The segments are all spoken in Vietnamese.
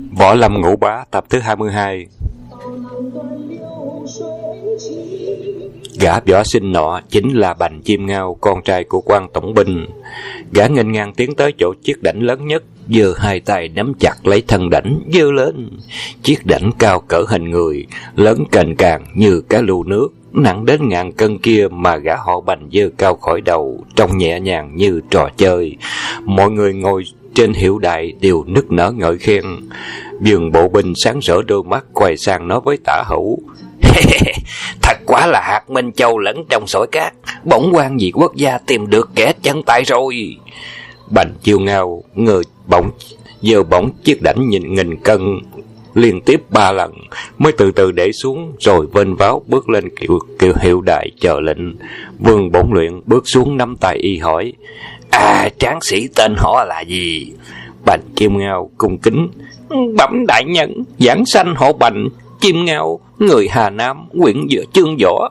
Võ Lâm Ngũ Bá tập thứ 22. Gã võ sinh nọ chính là Bành Chim Ngao, con trai của quan tổng binh. Gã nghênh ngang tiến tới chỗ chiếc đảnh lớn nhất, giơ hai tay nắm chặt lấy thân đảnh giơ lên. Chiếc đảnh cao cỡ hình người, lớn cành càng như cái lu nước, nặng đến ngàn cân kia mà gã họ Bành giơ cao khỏi đầu, trông nhẹ nhàng như trò chơi. Mọi người ngồi trên hiệu đài đều nức nở ngợi khen. Vương bộ binh sáng rỡ đôi mắt quay sang nói với Tả Hữu: Thật quá là hạt Minh Châu lẫn trong sỏi cát, bổn quan vì quốc gia tìm được kẻ chân tay rồi. Bành Chiêu Ngao người bỗng giơ bổng chiếc đảnh nhìn nghìn cân liên tiếp 3 lần mới từ từ để xuống, rồi vênh váo bước lên kiệu hiệu đài chờ lệnh. Vương Bổn Luyện bước xuống nắm tay y hỏi: Tráng sĩ tên họ là gì? Bành Chim Ngao cung kính: Bẩm đại nhân, giảng sanh họ Bành Chim Ngao, người Hà Nam, huyện Chương Võ.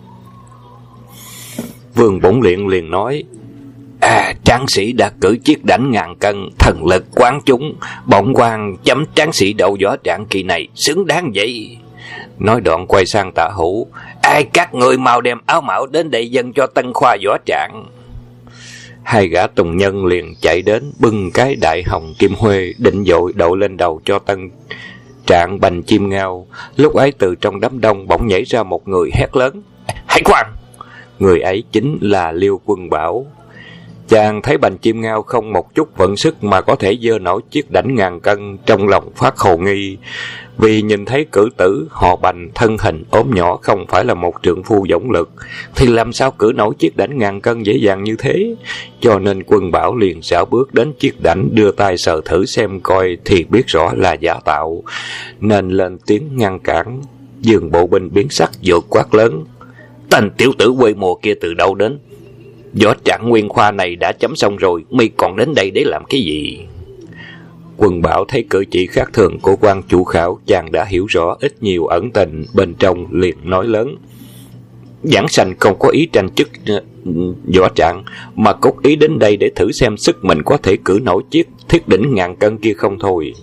Vương Bổn Luyện liền nói: Tráng sĩ đã cử chiếc đảnh ngàn cân, thần lực quán chúng, bổn quan chấm tráng sĩ đậu võ trạng kỳ này xứng đáng vậy. Nói đoạn quay sang Tả Hữu: Các người mau đem áo mão đến đây dâng cho tân khoa võ trạng. Hai gã tùng nhân liền chạy đến bưng cái đại hồng kim huê định dội đậu lên đầu cho tân trạng Bành Chim Ngao. Lúc ấy từ trong đám đông bỗng nhảy ra một người hét lớn: Hãy khoan! Người ấy chính là Liêu Quân Bảo. Chàng thấy Bành Chim Ngao không một chút vận sức mà có thể giơ nổi chiếc đảnh ngàn cân, trong lòng phát hồ nghi. Vì nhìn thấy cử tử họ Bành thân hình ốm nhỏ, không phải là một trượng phu dũng lực, thì làm sao cử nổi chiếc đảnh ngàn cân dễ dàng như thế. Cho nên Quân Bảo liền xảo bước đến chiếc đảnh, đưa tay sờ thử xem coi thì biết rõ là giả tạo, nên lên tiếng ngăn cản. Vương bộ binh biến sắc vội quát lớn: Tên tiểu tử quê mùa kia từ đâu đến? Võ trạng nguyên khoa này đã chấm xong rồi, mi còn đến đây để làm cái gì? Quân Bảo thấy cử chỉ khác thường của quan chủ khảo, chàng đã hiểu rõ ít nhiều ẩn tình bên trong, liền nói lớn: Giảng sanh không có ý tranh chức võ trạng, mà cốt ý đến đây để thử xem sức mình có thể cử nổi chiếc thiết đỉnh ngàn cân kia không thôi.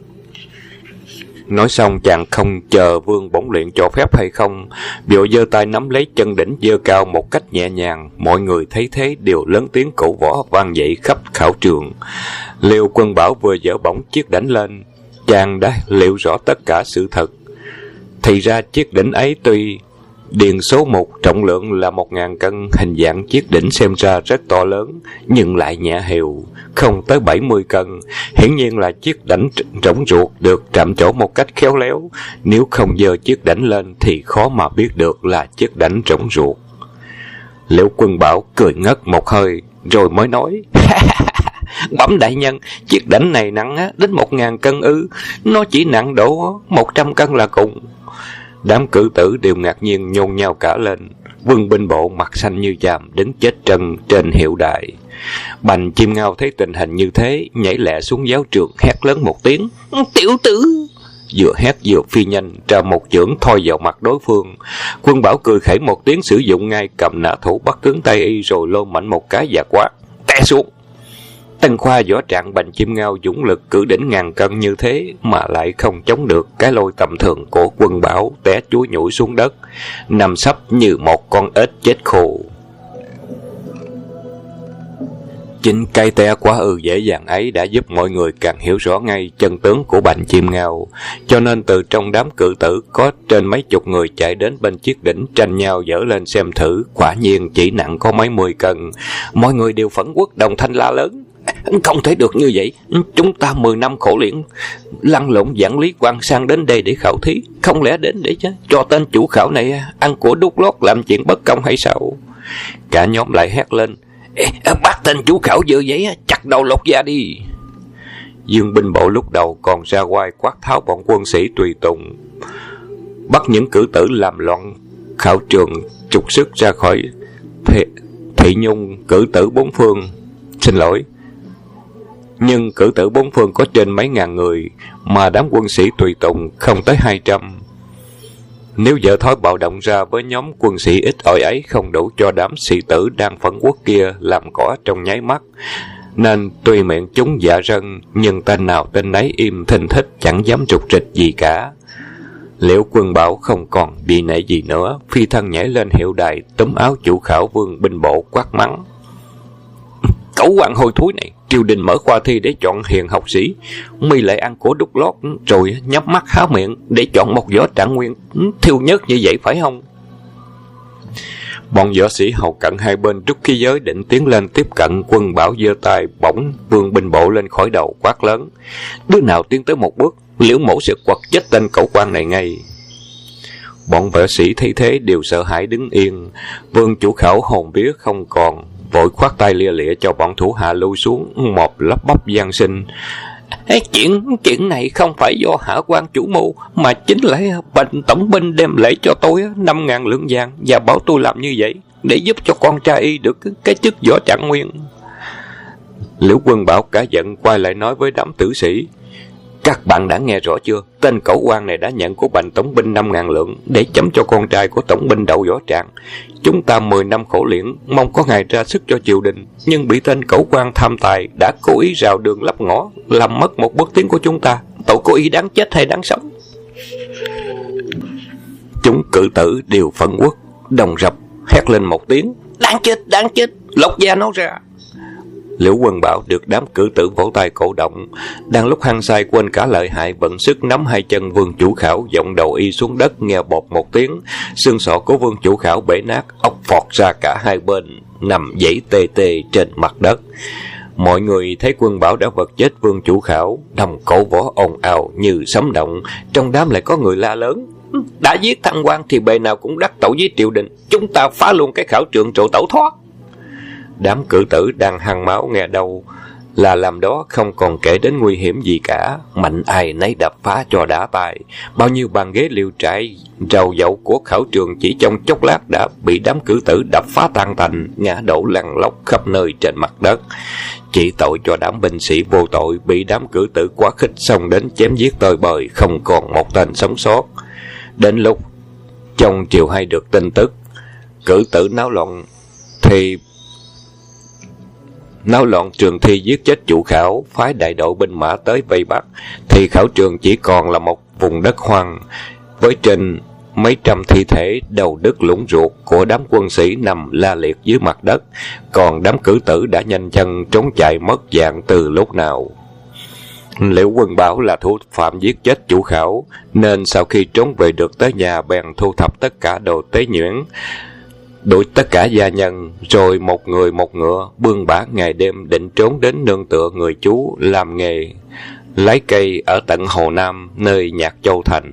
Nói xong chàng không chờ Vương Bổn Luyện cho phép hay không, vội giơ tay nắm lấy chân đỉnh giơ cao một cách nhẹ nhàng. Mọi người thấy thế đều lớn tiếng cổ võ vang dậy khắp khảo trường. Liêu Quân Bảo vừa dỡ bổng chiếc đỉnh lên, chàng đã liệu rõ tất cả sự thật. Thì ra chiếc đỉnh ấy tuy điền số 1 trọng lượng là 1000 cân, hình dạng chiếc đỉnh xem ra rất to lớn, nhưng lại nhẹ hều, không tới 70 cân. Hiển nhiên là chiếc đảnh rỗng ruột được chạm trổ một cách khéo léo. Nếu không giơ chiếc đảnh lên thì khó mà biết được là chiếc đảnh rỗng ruột. Liễu Quân Bảo cười ngất một hơi, rồi mới nói: Bẩm đại nhân, chiếc đảnh này nặng đến 1000 cân ư? Nó chỉ nặng độ 100 cân là cùng. Đám cử tử đều ngạc nhiên nhôn nhao cả lên. Vương binh bộ mặt xanh như chàm đứng chết trân trên hiệu đài. Bành Chim Ngao thấy tình hình như thế, nhảy lẹ xuống giáo trường hét lớn một tiếng: Tiểu tử! Vừa hét vừa phi nhanh ra một chưởng thoi vào mặt đối phương. Quân Bảo cười khẩy một tiếng, sử dụng ngay cầm nã thủ bắt cứng tay y, rồi lô mạnh một cái và quát: Té xuống! Tân khoa võ trạng Bành Chim Ngao dũng lực cử đỉnh ngàn cân như thế mà lại không chống được cái lôi tầm thường của Quân Bảo, té chúi nhủi xuống đất, nằm sấp như một con ếch chết khô. Chính cái té quá dễ dàng ấy đã giúp mọi người càng hiểu rõ ngay chân tướng của Bành Chim Ngao. Cho nên từ trong đám cử tử có trên mấy chục người chạy đến bên chiếc đỉnh tranh nhau dỡ lên xem thử. Quả nhiên chỉ nặng có mấy 10 cân. Mọi người đều phẫn uất đồng thanh la lớn: Không thể được như vậy, chúng ta 10 năm khổ luyện lăn lộn giảng lý quan sang đến đây để khảo thí, không lẽ đến để cho tên chủ khảo này ăn của đút lót làm chuyện bất công hay sao? Cả nhóm lại hét lên: Bắt tên chủ khảo dơ giấy chặt đầu lột da đi. Dương binh bộ lúc đầu còn ra oai quát tháo bọn quân sĩ tùy tùng, bắt những cử tử làm loạn khảo trường, trục xuất ra khỏi thị nhung. Cử tử bốn phương, xin lỗi, nhưng cử tử bốn phương có trên mấy ngàn người, mà đám quân sĩ tùy tùng không tới 200. Nếu vợ thói bạo động ra với nhóm quân sĩ ít ỏi ấy không đủ cho đám sĩ tử đang phẫn uất kia làm cỏ trong nháy mắt, nên tuy miệng chúng dạ rân, nhưng tên nào tên nấy im thình thích, chẳng dám trục trịch gì cả. Liễu Quân Bảo không còn đi nể gì nữa, phi thân nhảy lên hiệu đài, túm áo chủ khảo Vương binh bộ quát mắng: Cẩu quan hôi thối này, triều đình mở khoa thi để chọn hiền học sĩ, mi lại ăn của đút lót, rồi nhắm mắt há miệng để chọn một võ trạng nguyên thiêu nhất như vậy phải không? Bọn võ sĩ hầu cận hai bên rút khí giới định tiến lên tiếp cận. Quân Bảo giơ tay bỗng Vương binh bộ lên khỏi đầu quát lớn: Đứa nào tiến tới một bước, Liễu mẫu sẽ quật chết tên cẩu quan này ngay. Bọn võ sĩ thấy thế đều sợ hãi đứng yên. Vương chủ khảo hồn vía không còn, vội khoát tay lia lịa cho bọn thủ hạ lui xuống, một lắp bắp gian sinh: Chuyện này không phải do hạ quan chủ mưu, mà chính là Bành tổng binh đem lễ cho tôi 5.000 lượng vàng và bảo tôi làm như vậy để giúp cho con trai y được cái chức võ trạng nguyên. Liễu Quân Bảo cả giận quay lại nói với đám tử sĩ: Các bạn đã nghe rõ chưa? Tên cẩu quan này đã nhận của Bành tổng binh 5.000 lượng để chấm cho con trai của tổng binh đậu võ trạng. Chúng ta 10 năm khổ luyện, mong có ngày ra sức cho triều đình, nhưng bị tên cẩu quan tham tài đã cố ý rào đường lấp ngõ, làm mất một bước tiến của chúng ta. Tội của y đáng chết hay đáng sống? Chúng cự tử đều phẫn uất, đồng rập hét lên một tiếng: Đáng chết, lột da nó ra. Liễu Quân Bảo được đám cử tử vỗ tay cổ động. Đang lúc hăng say quên cả lợi hại, vận sức nắm hai chân Vương chủ khảo, giọng đầu y xuống đất, nghe bột một tiếng, xương sọ của Vương chủ khảo bể nát, ốc phọt ra cả hai bên, nằm dãy tê tê trên mặt đất. Mọi người thấy Quân Bảo đã vật chết Vương chủ khảo, đồng cổ võ ồn ào như sấm động. Trong đám lại có người la lớn: Đã giết thăng quan thì bề nào cũng đắc tội với triều đình, chúng ta phá luôn cái khảo trường trụ tẩu thoát. Đám cử tử đang hăng máu nghe đâu là làm đó, không còn kể đến nguy hiểm gì cả, mạnh ai nấy đập phá cho đã tài. Bao nhiêu bàn ghế liều trại rầu dậu của khảo trường chỉ trong chốc lát đã bị đám cử tử đập phá tan tành, ngã đổ lăn lóc khắp nơi trên mặt đất. Chỉ tội cho đám binh sĩ vô tội bị đám cử tử quá khích xông đến chém giết tơi bời, không còn một tên sống sót. Đến lúc trong triều hay được tin tức cử tử náo loạn trường thi giết chết chủ khảo, phái đại đội binh mã tới vây bắt, thì khảo trường chỉ còn là một vùng đất hoang với trên mấy trăm thi thể đầu đứt lũng ruột của đám quân sĩ nằm la liệt dưới mặt đất. Còn đám cử tử đã nhanh chân trốn chạy mất dạng từ lúc nào. Liễu Quân Bảo là thủ phạm giết chết chủ khảo, nên sau khi trốn về được tới nhà bèn thu thập tất cả đồ tế nhuyễn, đuổi tất cả gia nhân, rồi một người một ngựa bươn bả ngày đêm định trốn đến nương tựa người chú làm nghề lấy cây ở tận Hồ Nam, nơi Nhạc Châu thành.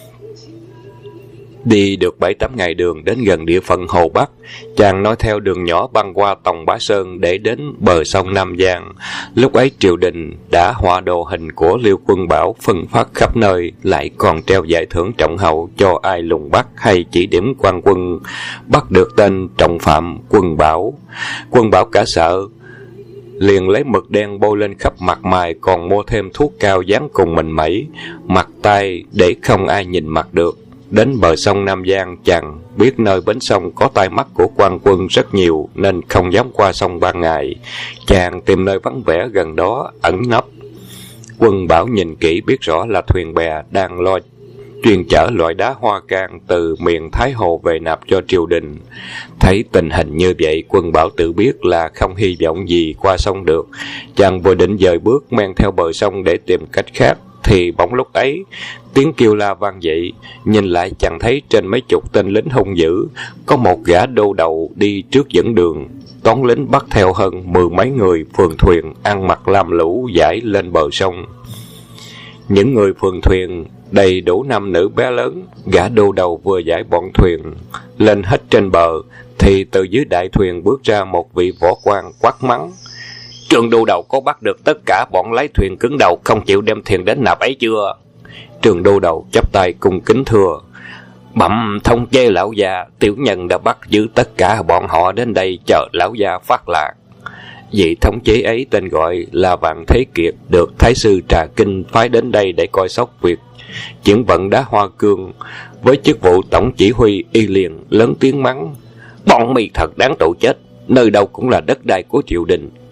Đi được 7-8 ngày đường đến gần địa phận Hồ Bắc, chàng nói theo đường nhỏ băng qua Tòng Bá Sơn để đến bờ sông Nam Giang. Lúc ấy triều đình đã họa đồ hình của Liễu Quân Bảo phân phát khắp nơi, lại còn treo giải thưởng trọng hậu cho ai lùng bắt hay chỉ điểm quan quân bắt được tên trọng phạm Quân Bảo. Quân Bảo cả sợ, liền lấy mực đen bôi lên khắp mặt mày, còn mua thêm thuốc cao dán cùng mình mẩy mặt tay để không ai nhìn mặt được. Đến bờ sông Nam Giang, chàng biết nơi bến sông có tai mắt của quan quân rất nhiều, nên không dám qua sông ban ngày. Chàng tìm nơi vắng vẻ gần đó ẩn nấp. Quân Bảo nhìn kỹ biết rõ là thuyền bè đang lo chuyên chở loại đá hoa cang từ miền Thái Hồ về nạp cho triều đình. Thấy tình hình như vậy, Quân Bảo tự biết là không hy vọng gì qua sông được. Chàng vừa định dời bước men theo bờ sông để tìm cách khác, thì bỗng lúc ấy tiếng kêu la vang dậy. Nhìn lại chàng thấy trên mấy chục tên lính hung dữ, có một gã đô đầu đi trước dẫn đường. Toán lính bắt theo hơn 10 mấy người phường thuyền ăn mặc lam lũ dải lên bờ sông. Những người phường thuyền đầy đủ nam nữ bé lớn. Gã đô đầu vừa giải bọn thuyền lên hết trên bờ, thì từ dưới đại thuyền bước ra một vị võ quan quát mắng: Trường đô đầu có bắt được tất cả bọn lái thuyền cứng đầu không chịu đem thuyền đến nạp ấy chưa? Trường đô đầu chắp tay cung kính thưa: Bẩm thông chế lão gia, tiểu nhân đã bắt giữ tất cả bọn họ đến đây chờ lão gia phát lạc. Vị thống chế ấy tên gọi là Vạn Thế Kiệt, được Thái sư Trà Kinh phái đến đây để coi sóc việc chuyển vận đá hoa cương. Với chức vụ tổng chỉ huy, y liền lớn tiếng mắng: Bọn mi thật đáng tội chết, nơi đâu cũng là đất đai của triều đình,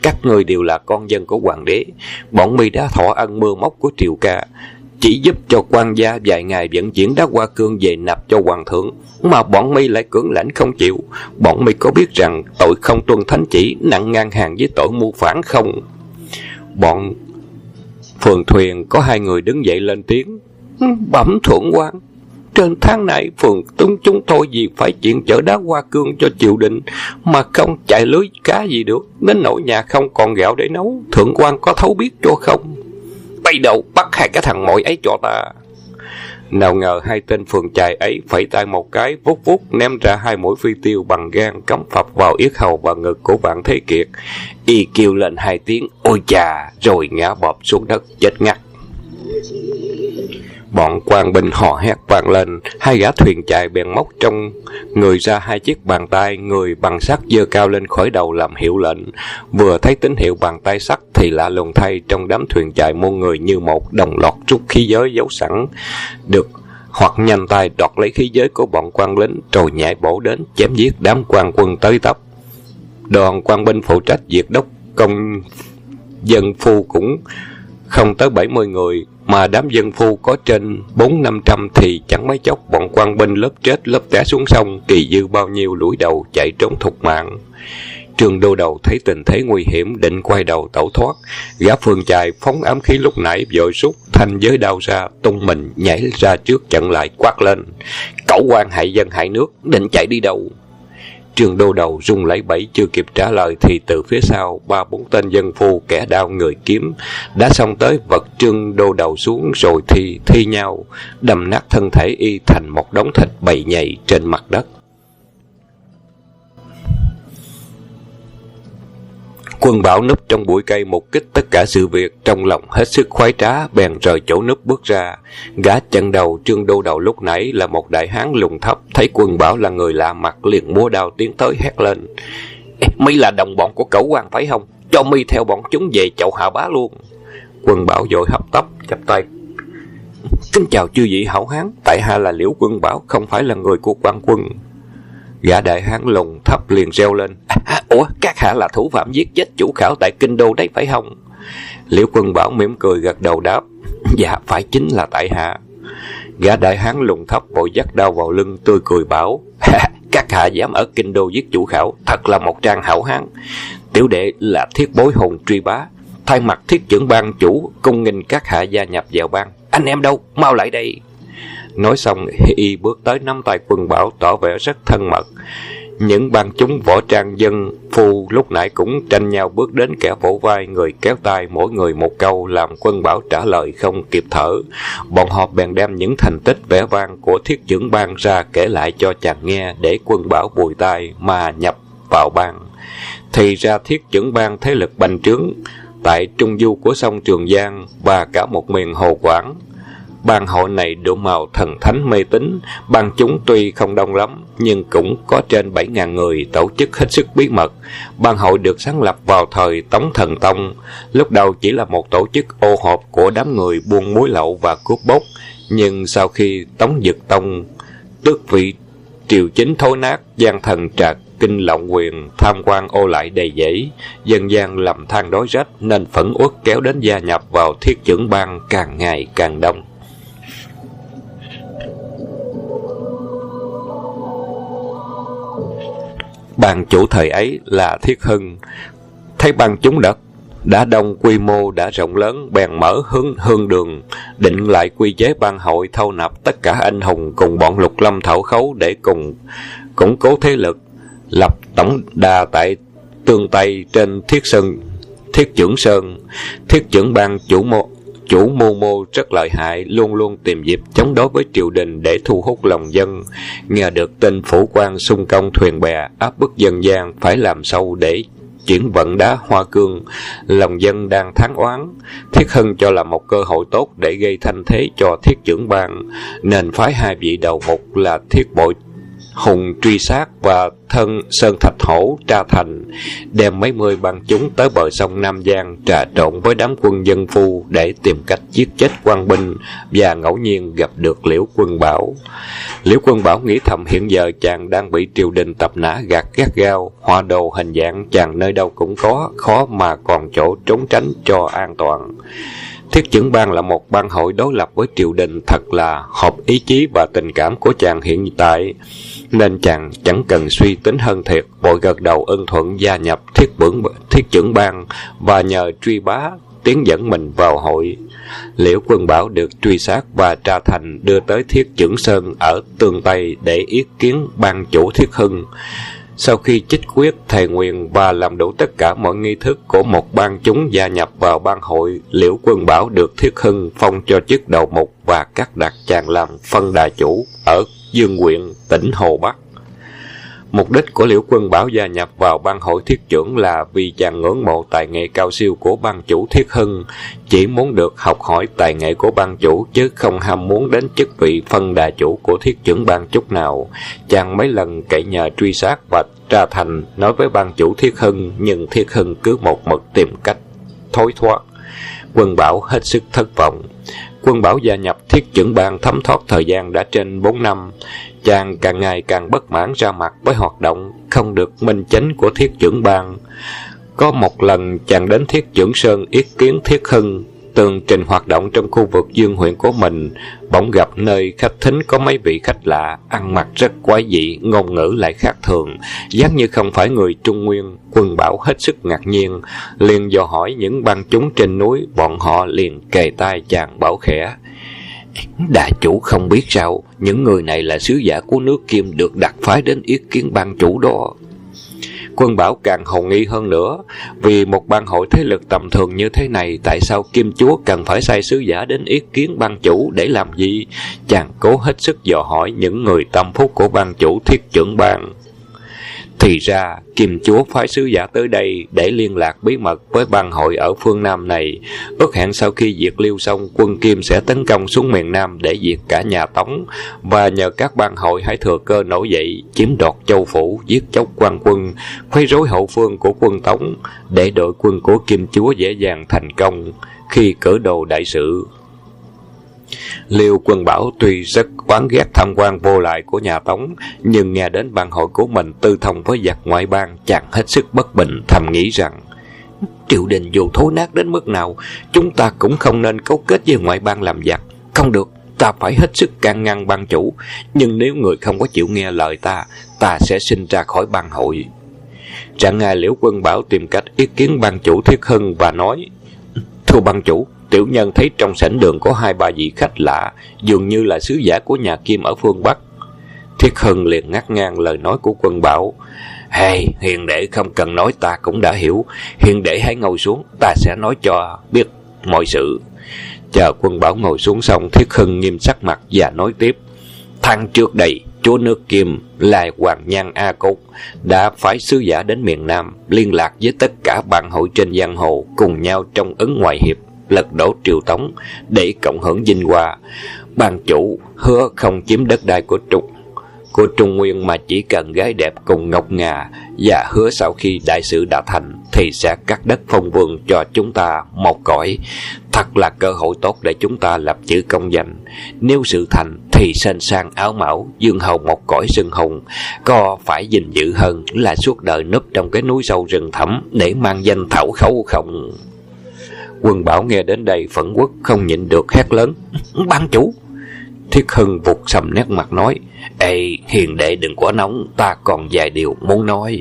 các ngươi đều là con dân của hoàng đế. Bọn mi đã thọ ân mưa móc của triều ca, chỉ giúp cho quan gia vài ngày vận chuyển đá hoa cương về nạp cho hoàng thượng, mà bọn mi lại cưỡng lãnh không chịu. Bọn mi có biết rằng tội không tuân thánh chỉ nặng ngang hàng với tội mưu phản không? Bọn phường thuyền có 2 người đứng dậy lên tiếng. Bẩm thượng quan, trên tháng này phường chúng tôi vì phải chuyện chở đá hoa cương cho triều đình mà không chạy lưới cá gì được, đến nỗi nhà không còn gạo để nấu. Thượng quan có thấu biết cho không? Bây đầu bắt 2 cái thằng mội ấy cho ta. Nào ngờ 2 tên phường chài ấy phẩy tay một cái, vút vút ném ra 2 mũi phi tiêu bằng gan cắm phập vào yết hầu và ngực của Vạn Thế Kiệt. Y kêu lên 2 tiếng ôi chà, rồi ngã bọp xuống đất chết ngắt. Bọn quan binh hò hét vang lên, 2 gã thuyền chài bèn móc trong người ra 2 chiếc bàn tay người bằng sắt giơ cao lên khỏi đầu làm hiệu lệnh. Vừa thấy tín hiệu bàn tay sắt thì lạ lùng thay, trong đám thuyền chài muôn người như một đồng loạt rút khí giới giấu sẵn được, hoặc nhanh tay đoạt lấy khí giới của bọn quan lính rồi nhảy bổ đến chém giết đám quan quân tới tấp. Đoàn quan binh phụ trách diệt đốc công dân phu cũng không tới 70 người, mà đám dân phu có trên 400-500 thì chẳng mấy chốc bọn quan binh lớp chết lớp té xuống sông, kỳ dư bao nhiêu lủi đầu chạy trốn thục mạng. Trương Đô Đầu thấy tình thế nguy hiểm, định quay đầu tẩu thoát. Gã phường chài phóng ám khí lúc nãy vội rút thanh giới đao ra, tung mình nhảy ra trước chặn lại, quát lên: Cẩu quan hại dân hại nước, định chạy đi đâu? Trương Đô Đầu rung lấy bẫy chưa kịp trả lời thì từ phía sau 3-4 tên dân phu kẻ đao người kiếm đã xông tới vật Trương Đô Đầu xuống, rồi thi nhau đâm nát thân thể y thành một đống thịt bầy nhầy trên mặt đất. Quân Bảo núp trong bụi cây mục kích tất cả sự việc, trong lòng hết sức khoái trá, bèn rời chỗ núp bước ra. Gã chặn đầu Trương Đô Đầu lúc nãy là một đại hán lùn thấp, thấy Quân Bảo là người lạ mặt liền múa đao tiến tới hét lên: Mi là đồng bọn của Cẩu quan phải không? Cho mi theo bọn chúng về chậu Hạ Bá luôn. Quân Bảo vội hấp tấp chắp tay: Kính chào chư vị hảo hán, tại hạ là Liễu Quân Bảo, không phải là người của quan quân. Gã đại hán lùn thấp liền reo lên: Ủa, các hạ là thủ phạm giết chết chủ khảo tại kinh đô đấy phải không? Liễu Quân Bảo mỉm cười gật đầu đáp: Dạ, phải, chính là tại hạ. Gã đại hán lùn thấp vội dắt đao vào lưng, tươi cười bảo: Các hạ dám ở kinh đô giết chủ khảo, thật là một trang hảo hán. Tiểu đệ là Thiết Bối Hồn Truy Bá, thay mặt Thiết Trưởng ban chủ cung nghênh các hạ gia nhập vào ban. Anh em đâu, mau lại đây. Nói xong y bước tới nắm tay Quân Bảo tỏ vẻ rất thân mật. Những ban chúng võ trang dân phu lúc nãy cũng tranh nhau bước đến, kẻ vỗ vai, người kéo tay, mỗi người một câu làm Quân Bảo trả lời không kịp thở. Bọn họ bèn đem những thành tích vẻ vang của Thiết Trưởng ban ra kể lại cho chàng nghe, để Quân Bảo bùi tai mà nhập vào ban. Thì ra Thiết Trưởng ban thế lực bành trướng tại trung du của sông Trường Giang và cả một miền Hồ Quảng. Ban hội này độ màu thần thánh mê tín, ban chúng tuy không đông lắm nhưng cũng có trên 7.000 người, tổ chức hết sức bí mật. Ban hội được sáng lập vào thời Tống Thần Tông, lúc đầu chỉ là một tổ chức ô hợp của đám người buôn muối lậu và cướp bóc, nhưng sau khi Tống Dực Tông tước vị triều chính thối nát, gian thần trạc kinh lộng quyền, tham quan ô lại đầy dẫy, dân gian lầm than đói rách nên phẫn uất kéo đến gia nhập vào Thiết Trưởng ban càng ngày càng đông. Ban chủ thời ấy là Thiết Hưng thấy ban chúng đã đông quy mô, đã rộng lớn, bèn mở hương đường, định lại quy chế ban hội, thâu nạp tất cả anh hùng cùng bọn Lục Lâm Thảo Khấu để cùng củng cố thế lực, lập tổng đà tại Tương Tây trên Thiết Trưởng Sơn. Thiết Trưởng ban chủ mưu mô rất lợi hại, luôn luôn tìm dịp chống đối với triều đình để thu hút lòng dân. Nghe được tin phủ quan xung công thuyền bè, áp bức dân gian phải làm sâu để chuyển vận đá hoa cương, lòng dân đang thán oán. Thiết Hưng cho là một cơ hội tốt để gây thanh thế cho Thiết Trưởng ban, nên phái 2 vị đầu mục là Thiết Bội Hùng truy sát và thân Sơn Thạch Hổ tra thành, đem mấy mươi bang chúng tới bờ sông Nam Giang trà trộn với đám quân dân phu để tìm cách giết chết quan binh, và ngẫu nhiên gặp được Liễu Quân Bảo. Liễu Quân Bảo nghĩ thầm hiện giờ chàng đang bị triều đình tập nã gắt gao, họa đồ hình dạng chàng nơi đâu cũng có, khó mà còn chỗ trốn tránh cho an toàn. Thiết Chưởng Bang là một bang hội đối lập với triều đình, thật là hợp ý chí và tình cảm của chàng hiện tại, nên chàng chẳng cần suy tính hơn thiệt, vội gật đầu ưng thuận gia nhập Thiết Chưởng Bang và nhờ truy bá tiến dẫn mình vào hội. Liễu Quân Bảo được truy sát và tra thành đưa tới Thiết Chưởng Sơn ở Tương Tây để yết kiến ban chủ Thiết Hưng. Sau khi chích quyết, thề nguyện và làm đủ tất cả mọi nghi thức của một bang chúng gia nhập vào bang hội, Liễu Quân Bảo được Thiết Hưng phong cho chức đầu mục và cắt đặt chàng làm phân đà chủ ở Dương Huyện, tỉnh Hồ Bắc. Mục đích của Liễu Quân Bảo gia nhập vào bang hội Thiết Chưởng là vì chàng ngưỡng mộ tài nghệ cao siêu của bang chủ Thiết Hưng, chỉ muốn được học hỏi tài nghệ của bang chủ chứ không ham muốn đến chức vị phân đà chủ của Thiết Chưởng Bang chút nào. Chàng mấy lần cậy nhờ truy sát và tra thành nói với bang chủ Thiết Hưng, nhưng Thiết Hưng cứ một mực tìm cách thối thoát. Quân Bảo hết sức thất vọng. Quân Bảo gia nhập Thiết Chưởng Bang thấm thoát thời gian đã trên 4 năm. Chàng càng ngày càng bất mãn ra mặt với hoạt động không được minh chánh của Thiết Chưởng Bang. Có một lần chàng đến Thiết Chưởng Sơn yết kiến Thiết Hưng, tường trình hoạt động trong khu vực Dương Huyện của mình, bỗng gặp nơi khách thính có mấy vị khách lạ, ăn mặc rất quái dị, ngôn ngữ lại khác thường, dáng như không phải người Trung Nguyên. Quân Bảo hết sức ngạc nhiên, liền dò hỏi những bang chúng trên núi, bọn họ liền kề tai chàng bảo khẽ: "Đại chủ không biết sao, những người này là sứ giả của nước Kim được đặc phái đến yết kiến bang chủ đó." Quân Bảo càng hồ nghi hơn nữa, vì một bang hội thế lực tầm thường như thế này, tại sao Kim chúa cần phải sai sứ giả đến yết kiến bang chủ để làm gì? Chàng cố hết sức dò hỏi những người tâm phúc của bang chủ Thiết Chưởng Bang. Thì ra Kim chúa phái sứ giả tới đây để liên lạc bí mật với bang hội ở phương Nam này, ước hẹn sau khi diệt Liêu xong, quân Kim sẽ tấn công xuống miền Nam để diệt cả nhà Tống, và nhờ các bang hội hãy thừa cơ nổi dậy, chiếm đoạt châu phủ, giết chóc quan quân, quấy rối hậu phương của quân Tống, để đội quân của Kim chúa dễ dàng thành công khi cử đồ đại sự. Liêu Quân Bảo tuy rất oán ghét tham quan vô lại của nhà Tống, nhưng nghe đến bang hội của mình tư thông với giặc ngoại bang, chàng hết sức bất bình, thầm nghĩ rằng triều đình dù thối nát đến mức nào, chúng ta cũng không nên cấu kết với ngoại bang làm giặc. Không được, ta phải hết sức can ngăn bang chủ, nhưng nếu người không có chịu nghe lời ta sẽ sinh ra khỏi bang hội. Trạng ngày Liễu Quân Bảo tìm cách ý kiến bang chủ Thiết Hưng và nói: "Thưa bang chủ, tiểu nhân thấy trong sảnh đường có 2-3 vị khách lạ, dường như là sứ giả của nhà Kim ở phương Bắc." Thiết Hưng liền ngắt ngang lời nói của Quân Bảo: "Hiền đệ không cần nói, ta cũng đã hiểu. Hiền đệ hãy ngồi xuống, ta sẽ nói cho biết mọi sự." Chờ Quân Bảo ngồi xuống xong, Thiết Hưng nghiêm sắc mặt và nói tiếp: "Tháng trước đây, chúa nước Kim là Hoàng Nhan A Cốt đã phái sứ giả đến miền Nam, liên lạc với tất cả bang hội trên giang hồ, cùng nhau trong ứng ngoại hiệp, lật đổ triều Tống để cộng hưởng vinh hoa. Ban chủ hứa không chiếm đất đai của Trung Nguyên, mà chỉ cần gái đẹp cùng ngọc ngà, và hứa sau khi đại sự đã thành thì sẽ cắt đất phong vương cho chúng ta một cõi. Thật là cơ hội tốt để chúng ta lập chữ công danh. Nếu sự thành thì sên sang áo mão, dương hầu một cõi sưng hùng, có phải gìn giữ hơn là suốt đời núp trong cái núi sâu rừng thẳm để mang danh thảo khấu không?" Quân Bảo nghe đến đây phẫn uất, không nhịn được hét lớn: "Ban chủ!" Thiết Hưng vụt sầm nét mặt nói: "Hiền đệ đừng quá nóng, ta còn vài điều muốn nói."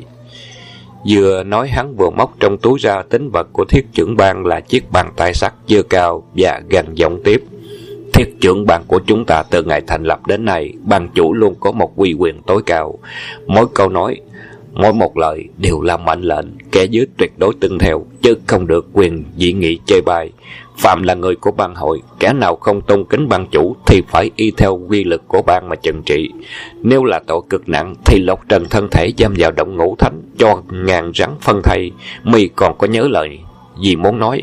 Vừa nói hắn vừa móc trong túi ra tín vật của Thiết Chưởng Bang là chiếc bàn tay sắt dơ cao và gằn giọng tiếp: "Thiết Chưởng Bang của chúng ta từ ngày thành lập đến nay, ban chủ luôn có một uy quyền tối cao. Mỗi câu nói, mỗi một lời đều là mệnh lệnh, kẻ dưới tuyệt đối tuân theo, chứ không được quyền dị nghị chê bai. Phạm là người của bang hội, kẻ nào không tôn kính bang chủ thì phải y theo quy lực của bang mà trừng trị. Nếu là tội cực nặng thì lột trần thân thể, giam vào động ngũ thánh, cho ngàn rắn phân thây. Mi còn có nhớ lời gì muốn nói?"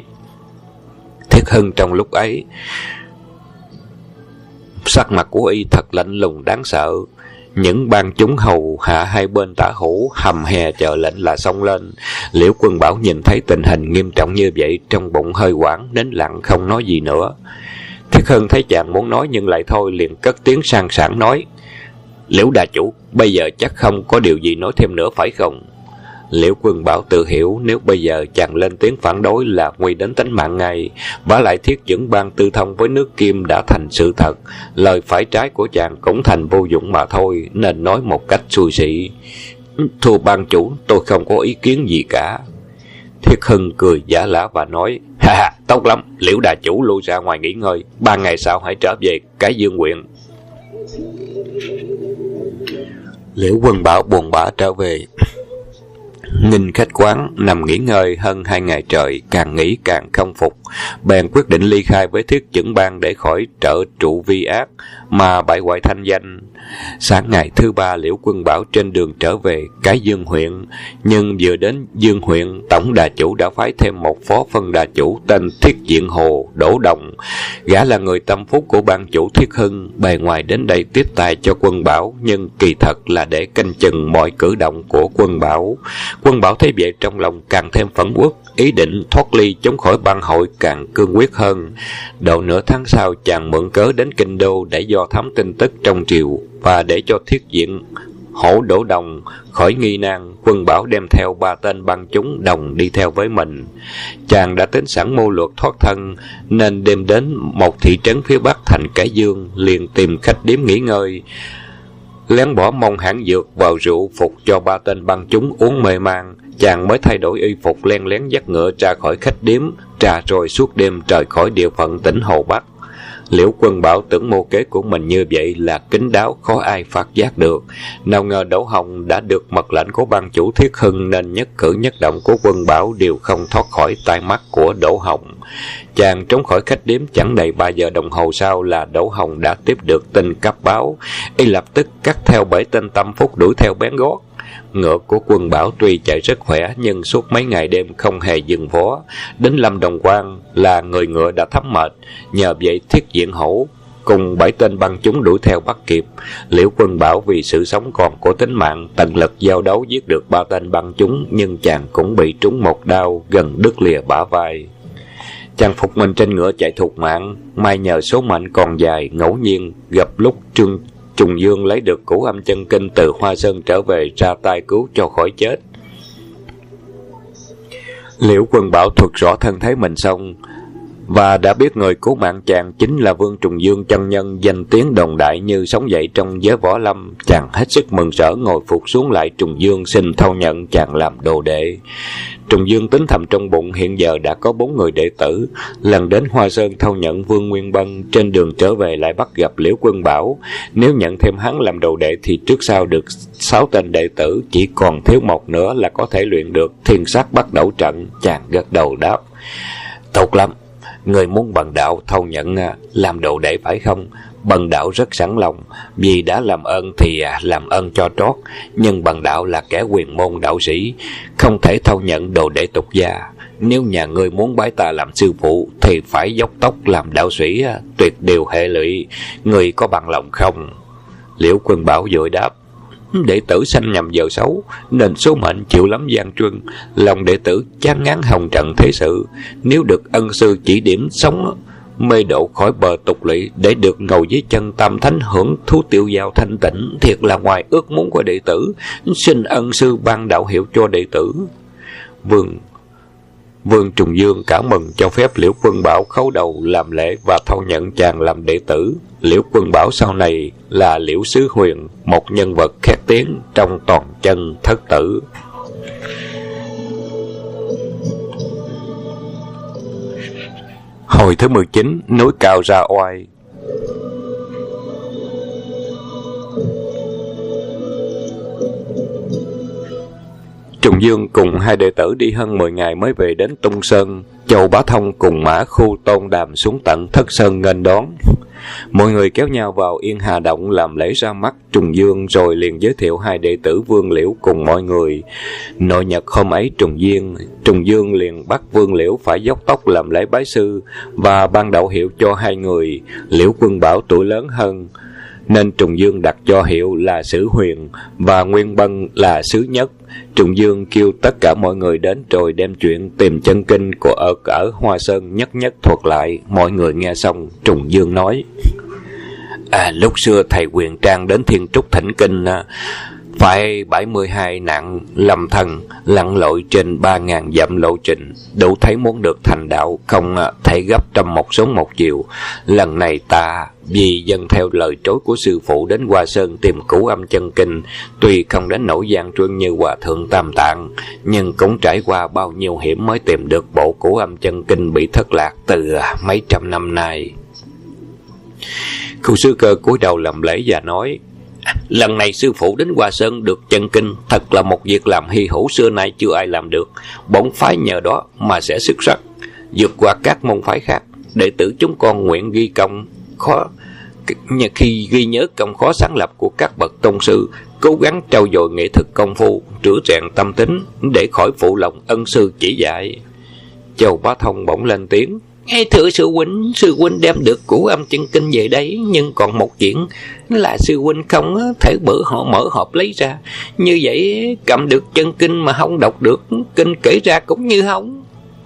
Thiết Hưng trong lúc ấy, sắc mặt của y thật lạnh lùng đáng sợ, Những bang chúng hầu hạ hai bên tả hữu hầm hè chờ lệnh là xông lên. Liễu Quân Bảo nhìn thấy tình hình nghiêm trọng như vậy, trong bụng hơi hoảng, nín lặng không nói gì nữa. Thiết Hưng thấy chàng muốn nói nhưng lại thôi, liền cất tiếng sang sảng nói: Liễu đà chủ, bây giờ chắc không có điều gì nói thêm nữa phải không? Liễu Quân Bảo tự hiểu nếu bây giờ chàng lên tiếng phản đối là nguy đến tính mạng ngay. Vả lại Thiết Dẫn Bang tư thông với nước Kim đã thành sự thật, lời phải trái của chàng cũng thành vô dụng mà thôi, nên nói một cách xuôi xị: Thưa ban chủ, tôi không có ý kiến gì cả. Thiết Hưng cười giả lả và nói: Ha, tốt lắm, Liễu đà chủ lui ra ngoài nghỉ ngơi, 3 ngày sau hãy trở về Cái Dương huyện. Liễu Quân Bảo buồn bã trở về Nghinh khách quán nằm nghỉ ngơi hơn 2 ngày trời, càng nghĩ càng không phục, bèn quyết định ly khai với Thiết Dẫn Bang để khỏi trợ trụ vi ác mà bại hoại thanh danh. Sáng ngày thứ 3, Liễu Quân Bảo trên đường trở về Cái Dương huyện, nhưng vừa đến Dương huyện, tổng đà chủ đã phái thêm một phó phân đà chủ tên Thiết Diện Hồ Đỗ Đồng. Gã là người tâm phúc của ban chủ Thiết Hưng, bề ngoài đến đây tiếp tài cho Quân Bảo, nhưng kỳ thật là để canh chừng mọi cử động của Quân Bảo. Quân Bảo thấy vậy trong lòng càng thêm phẫn uất, ý định thoát ly chống khỏi bang hội càng cương quyết hơn. Độ nửa tháng sau, chàng mượn cớ đến Kinh Đô để do thám tin tức trong triều, và để cho Thiết Diện Hổ Đỗ Đồng khỏi nghi nan, Quân Bảo đem theo 3 tên bang chúng đồng đi theo với mình. Chàng đã tính sẵn mưu lược thoát thân, nên đêm đến một thị trấn phía bắc thành Cái Dương, liền tìm khách điếm nghỉ ngơi, lén bỏ mông hãng dược vào rượu phục cho 3 tên bang chúng uống mê man. Chàng mới thay đổi y phục len lén dắt ngựa ra khỏi khách điếm, trà rồi suốt đêm rời khỏi địa phận tỉnh Hồ Bắc. Liễu Quân Bảo tưởng mưu kế của mình như vậy là kín đáo, khó ai phát giác được. Nào ngờ Đỗ Hồng đã được mật lệnh của ban chủ Thiết Hưng, nên nhất cử nhất động của Quân Bảo đều không thoát khỏi tai mắt của Đỗ Hồng. Chàng trốn khỏi khách điếm chẳng đầy 3 giờ đồng hồ sau là Đỗ Hồng đã tiếp được tin cấp báo. Y lập tức cắt theo 7 tên tâm phúc đuổi theo bén gót. Ngựa của Quân Bảo tuy chạy rất khỏe, nhưng suốt mấy ngày đêm không hề dừng vó. Đến Lâm Đồng Quan là người ngựa đã thấm mệt, nhờ vậy Thiết Diện Hổ cùng 7 tên băng chúng đuổi theo bắt kịp. Liễu Quân Bảo vì sự sống còn của tính mạng, tận lực giao đấu giết được 3 tên băng chúng, nhưng chàng cũng bị trúng một đao gần đứt lìa bả vai. Chàng phục mình trên ngựa chạy thục mạng, may nhờ số mệnh còn dài, ngẫu nhiên gặp lúc Trùng Dương lấy được Cửu Âm Chân Kinh từ Hoa Sơn trở về, ra tay cứu cho khỏi chết. Liễu Quân Bảo thuật rõ thân thế mình xong, và đã biết người cứu mạng chàng chính là Vương Trùng Dương chân nhân, danh tiếng đồn đại như sống dậy trong giới võ lâm. Chàng hết sức mừng rỡ ngồi phục xuống lại Trùng Dương, xin thâu nhận chàng làm đồ đệ. Trùng Dương tính thầm trong bụng, hiện giờ đã có 4 người đệ tử. Lần đến Hoa Sơn thâu nhận Vương Nguyên Bân, trên đường trở về lại bắt gặp Liễu Quân Bảo. Nếu nhận thêm hắn làm đồ đệ thì trước sau được 6 tên đệ tử, chỉ còn thiếu một nữa là có thể luyện được Thiên Sát Bắt Đầu Trận. Chàng gật đầu đáp: Tốt lắm, người muốn bần đạo thâu nhận làm đồ đệ phải không? Bần đạo rất sẵn lòng, vì đã làm ơn thì làm ơn cho trót, nhưng bần đạo là kẻ quyền môn đạo sĩ, không thể thâu nhận đồ đệ tục gia. Nếu nhà ngươi muốn bái ta làm sư phụ thì phải dốc tốc làm đạo sĩ, tuyệt điều hệ lụy. Ngươi có bằng lòng không? Liễu Quân Bảo vội đáp: Đệ tử sanh nhầm giờ xấu, nên số mệnh chịu lắm gian truân. Lòng đệ tử chán ngán hồng trận thế sự, nếu được ân sư chỉ điểm sống mê độ khỏi bờ tục lỵ, để được ngồi dưới chân tam thánh hưởng thú tiêu giao thanh tịnh, thiệt là ngoài ước muốn của đệ tử. Xin ân sư ban đạo hiệu cho đệ tử. Vương Trùng Dương cảm mừng, cho phép Liễu Quân Bảo khấu đầu làm lễ và thâu nhận chàng làm đệ tử. Liễu Quân Bảo sau này là Liễu Sứ Huyền, một nhân vật khét tiếng trong toàn chân thất tử. Hồi thứ 19, núi cao ra oai. Trùng Dương cùng 2 đệ tử đi hơn 10 ngày mới về đến Tung Sơn. Châu Bá Thông cùng Mã Khu Tôn Đàm xuống tận Thất Sơn nghênh đón. Mọi người kéo nhau vào Yên Hà Động làm lễ ra mắt Trùng Dương, rồi liền giới thiệu 2 đệ tử Vương Liễu cùng mọi người. Nội nhật hôm ấy Trùng Dương liền bắt Vương Liễu phải dốc tốc làm lễ bái sư và ban đạo hiệu cho 2 người. Liễu Quân Bảo tuổi lớn hơn nên Trùng Dương đặt cho hiệu là Sử Huyền và Nguyên Bân là Sứ Nhất. Trùng Dương kêu tất cả mọi người đến rồi đem chuyện tìm chân kinh của ở Hoa Sơn nhất nhất thuật lại. Mọi người nghe xong, Trùng Dương nói: lúc xưa thầy Huyền Trang đến Thiên Trúc thỉnh kinh, phải 72 nạn lâm thần, lặn lội trên 3.000 dặm lộ trình, đủ thấy muốn được thành đạo không thể gấp trong một sớm một chiều. Lần này ta vì dân theo lời trối của sư phụ đến Hoa Sơn tìm Cửu Âm chân kinh, tuy không đến nỗi gian truân như Hòa Thượng Tam Tạng, nhưng cũng trải qua bao nhiêu hiểm mới tìm được bộ Cửu Âm chân kinh bị thất lạc từ mấy trăm năm nay. Khu Sư Cơ cúi đầu làm lễ và nói: lần này sư phụ đến Hoa Sơn được chân kinh, thật là một việc làm hy hữu xưa nay chưa ai làm được. Bổn phái nhờ đó mà sẽ xuất sắc, vượt qua các môn phái khác. Đệ tử chúng con nguyện ghi công khó, khi ghi nhớ công khó sáng lập của các bậc tôn sư, cố gắng trau dồi nghệ thuật công phu, rửa rèn tâm tính để khỏi phụ lòng ân sư chỉ dạy. Châu Bá Thông bỗng lên tiếng: thưa sư huynh đem được Cửu Âm chân kinh về đấy, nhưng còn một chuyện là sư huynh không thể mở hộp lấy ra. Như vậy cầm được chân kinh mà không đọc được, kinh kể ra cũng như không.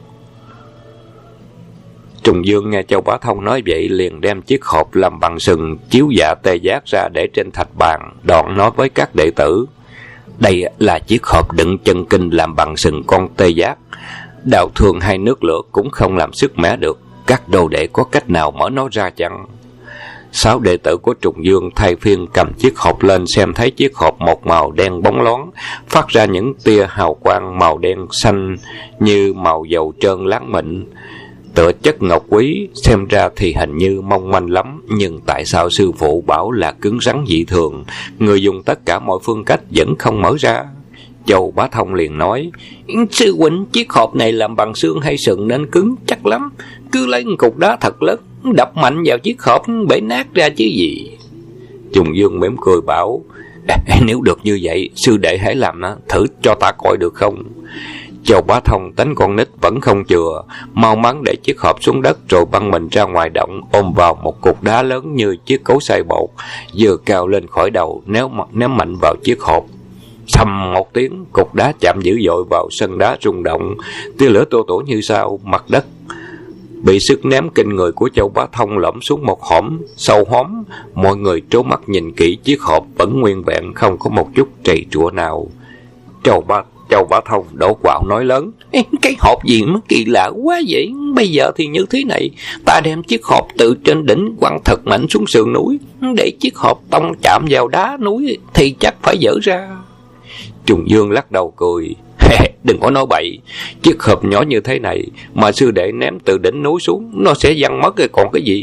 Trùng Dương nghe Châu Bá Thông nói vậy, liền đem chiếc hộp làm bằng sừng chiếu dạ tê giác ra để trên thạch bàn, đoạn nói với các đệ tử: đây là chiếc hộp đựng chân kinh làm bằng sừng con tê giác. Đạo thường hay nước lửa cũng không làm sức mẻ được, các đồ đệ có cách nào mở nó ra chăng? 6 đệ tử của Trùng Dương thay phiên cầm chiếc hộp lên, xem thấy chiếc hộp một màu đen bóng loáng, phát ra những tia hào quang màu đen xanh như màu dầu trơn láng mịn, tựa chất ngọc quý. Xem ra thì hình như mong manh lắm, nhưng tại sao sư phụ bảo là cứng rắn dị thường? Người dùng tất cả mọi phương cách vẫn không mở ra. Châu Bá Thông liền nói: sư huynh, chiếc hộp này làm bằng xương hay sừng nên cứng chắc lắm, cứ lấy một cục đá thật lớn đập mạnh vào chiếc hộp bể nát ra chứ gì. Trùng Dương mỉm cười bảo: nếu được như vậy, sư đệ hãy làm thử cho ta coi được không? Châu Bá Thông tính con nít vẫn không chừa, mau mắn để chiếc hộp xuống đất rồi băng mình ra ngoài động, ôm vào một cục đá lớn như chiếc cối xay bột, vừa cao lên khỏi đầu, ném mạnh vào chiếc hộp. Xầm một tiếng, cục đá chạm dữ dội vào sân đá rung động, tia lửa tô tổ như sao, mặt đất bị sức ném kinh người của Châu Bá Thông lõm xuống một hõm sâu hóm. Mọi người trố mắt nhìn kỹ, chiếc hộp vẫn nguyên vẹn, không có một chút trầy trụa nào. Châu Bá Thông đổ quạo nói lớn: cái hộp gì mà kỳ lạ quá vậy? Bây giờ thì như thế này, ta đem chiếc hộp từ trên đỉnh quăng thật mạnh xuống sườn núi, để chiếc hộp tông chạm vào đá núi thì chắc phải vỡ ra. Trùng Dương lắc đầu cười: đừng có nói bậy, chiếc hộp nhỏ như thế này mà sư đệ ném từ đỉnh núi xuống, nó sẽ văng mất rồi còn cái gì.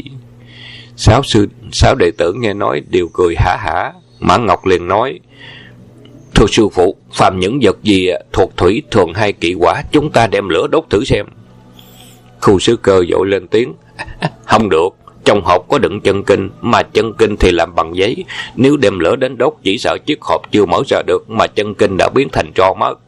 Sáu đệ tử nghe nói đều cười hả hả. Mã Ngọc liền nói: thưa sư phụ, phàm những vật gì thuộc thủy thường hay kỵ hỏa, chúng ta đem lửa đốt thử xem. Khu Sư Cơ vội lên tiếng: không được, trong hộp có đựng chân kinh, mà chân kinh thì làm bằng giấy, nếu đem lửa đến đốt chỉ sợ chiếc hộp chưa mở ra được, mà chân kinh đã biến thành tro mất.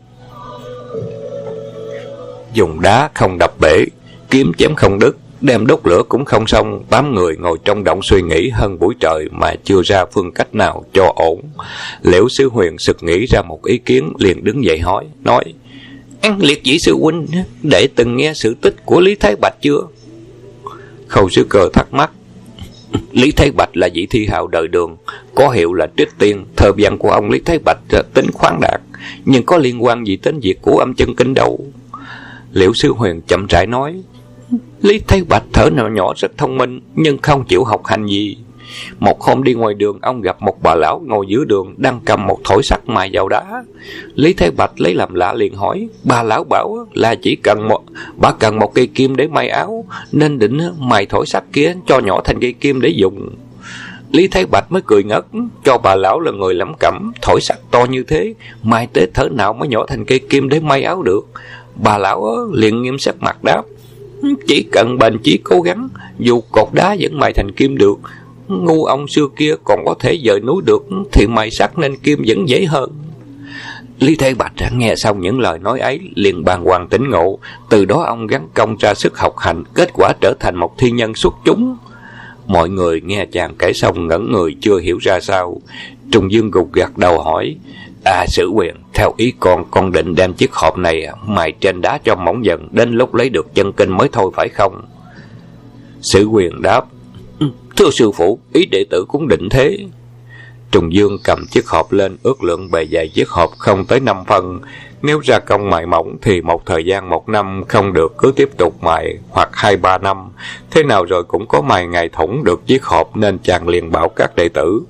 Dùng đá không đập bể, kiếm chém không đứt, đem đốt lửa cũng không xong. 8 người ngồi trong động suy nghĩ hơn buổi trời mà chưa ra phương cách nào cho ổn. Liễu Sư Huyền sực nghĩ ra một ý kiến, liền đứng dậy nói: liệt dĩ sư huynh, để từng nghe sự tích của Lý Thái Bạch chưa? Khâu Sư Cơ thắc mắc: Lý Thái Bạch là vị thi hào đời Đường, có hiệu là Trích Tiên. Thơ văn của ông Lý Thái Bạch tính khoáng đạt, nhưng có liên quan gì đến việc của âm chân kinh đâu? Liễu Sư Huyền chậm rãi nói: Lý Thái Bạch thở nhỏ rất thông minh, nhưng không chịu học hành gì. Một hôm đi ngoài đường, ông gặp một bà lão ngồi giữa đường, đang cầm một thỏi sắt mài vào đá. Lý Thái Bạch lấy làm lạ, liền hỏi. Bà lão bảo là bà cần một cây kim để may áo, nên định mài thỏi sắt kia cho nhỏ thành cây kim để dùng. Lý Thái Bạch mới cười ngất, cho bà lão là người lẩm cẩm: thỏi sắt to như thế, mài tới thở nào mới nhỏ thành cây kim để may áo được? Bà lão liền nghiêm sắc mặt đáp: chỉ cần bền chí cố gắng, dù cột đá vẫn mài thành kim được. Ngu ông xưa kia còn có thể dời núi được, thì mài sắt nên kim vẫn dễ hơn. Lý Thái Bạch nghe xong những lời nói ấy, liền bàng hoàng tỉnh ngộ. Từ đó ông gắng công ra sức học hành, kết quả trở thành một thi nhân xuất chúng. Mọi người nghe chàng kể xong ngẩn người chưa hiểu ra sao. Trùng Dương gục gặt đầu hỏi: Sử Quyền, theo ý con định đem chiếc hộp này mài trên đá cho mỏng dần, đến lúc lấy được chân kinh mới thôi phải không? Sử Quyền đáp: Thưa sư phụ, ý đệ tử cũng định thế. Trùng Dương cầm chiếc hộp lên, ước lượng bề dày chiếc hộp không tới 5 phân. Nếu ra công mài mỏng thì một thời gian 1 năm không được, cứ tiếp tục mài, hoặc 2-3 năm. Thế nào rồi cũng có mài ngày thủng được chiếc hộp, nên chàng liền bảo các đệ tử: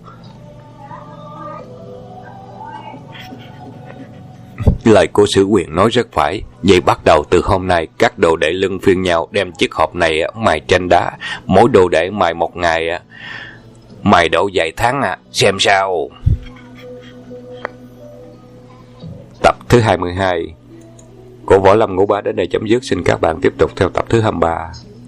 Lời của Sử Quyền nói rất phải. Vậy bắt đầu từ hôm nay, các đồ đệ luân phiên nhau đem chiếc hộp này mài trên đá. Mỗi đồ đệ mài 1 ngày, mài độ vài tháng, xem sao. Tập thứ 22 của Võ Lâm Ngũ Bá đến đây chấm dứt. Xin các bạn tiếp tục theo tập thứ 23.